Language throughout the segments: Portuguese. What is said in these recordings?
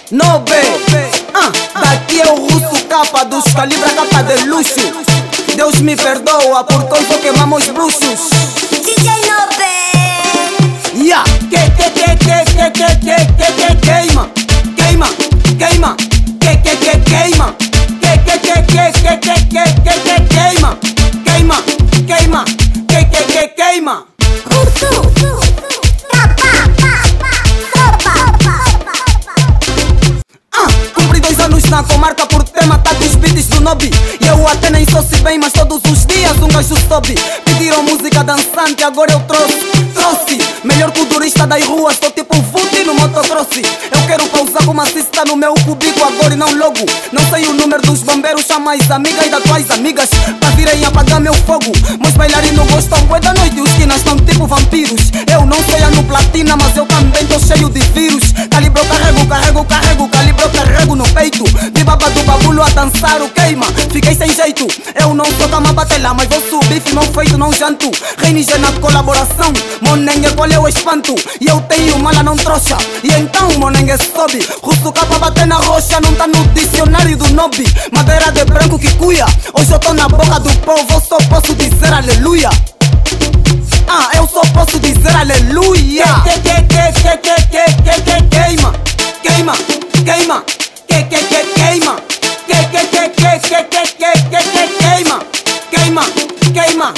Nobe. Daqui é o russo capa dos calibra capa de luxo. Deus me perdoa por todos queimamos bruxos. DJ Nobe. Yeah. Queima, queima, queima, queima, queima, queima, queima, queima. Russo. Cumpri 2 anos na comarca por ter matado os beats do Nobi. E eu até nem sou se bem, mas todos os dias um gajo sobe. Pediram música dançante, agora eu trouxe. Melhor que o turista das ruas, tô tipo Vuti no motocross. Eu quero pausar com uma cista no meu cubico agora e não logo. Não sei o número dos bombeiros, chama as amigas e das tuas amigas pra virem apagar meu fogo. Meus bailarinos gostam bué da noite, os quinas estão tipo vampiros. Eu não sei a no platina, mas eu também tô cheio de vírus. Calibro, carrego, calibro, carrego no peito. Vi baba do babulo a dançar o queima, fiquei sem jeito. Eu não sou cama batela, mas vou subir, firmão feito, não janto. Reiníger na colaboração, Monengue, qual é o espanto? E eu tenho mala, não trouxa. E então Monengue sobe, russo capa bater na rocha. Não tá no dicionário do Nobi. Madeira de branco que cuia. Hoje eu tô na boca do povo, só posso dizer aleluia. Eu só posso dizer aleluia. Queima, queima, queima, queima, queima, queima, queima,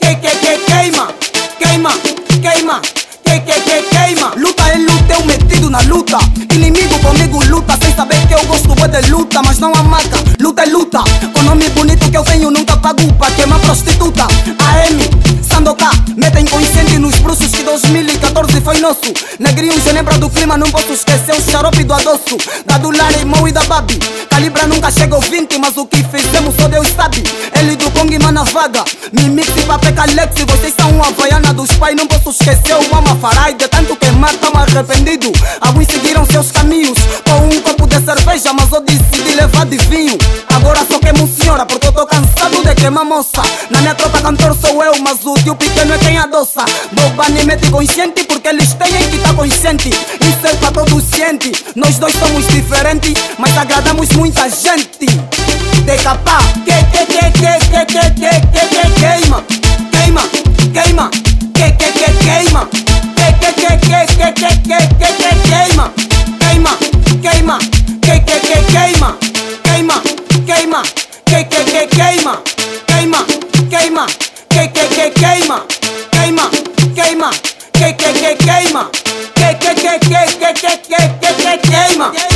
queima, queima, queima. Luta é luta, eu metido na luta. Inimigo comigo luta, sem saber que eu gosto de luta, mas não amaca. Luta é luta, com nome bonito que eu tenho nunca pago pra queimar prostituta. AM, Sandoka, metem consciente nos bruxos que 2014 foi nosso. Negrinho já lembra do clima, não posso esquecer o xarope do adoço. Da do Larimão e da Babi. Calibra nunca chega ao 20, mas o que fizemos só Deus sabe. Ele do Kong mana vaga, Mimix e Papeca Lex. Vocês são uma havaiana dos pais, não posso esquecer o Mama Farai. De tanto queimar, tão arrependido. Alguns seguiram seus caminhos com um copo de cerveja, mas eu decidi levar de vinho. Agora só queimo senhora, porque eu tô cansado de queimar moça. Na minha tropa cantor sou eu, mas o tio pequeno é quem adoça. Bobani mete consciente porque eles têm que tá consciente. Isso é pra todos ciente. Nós dois somos diferentes, mas agradamos muita gente. Decapá, queima, queima, queima, queima, queima, queima, queima, queima, queima, queima, queima, queima, queima, queima, queima, queima, queima, queima, queima.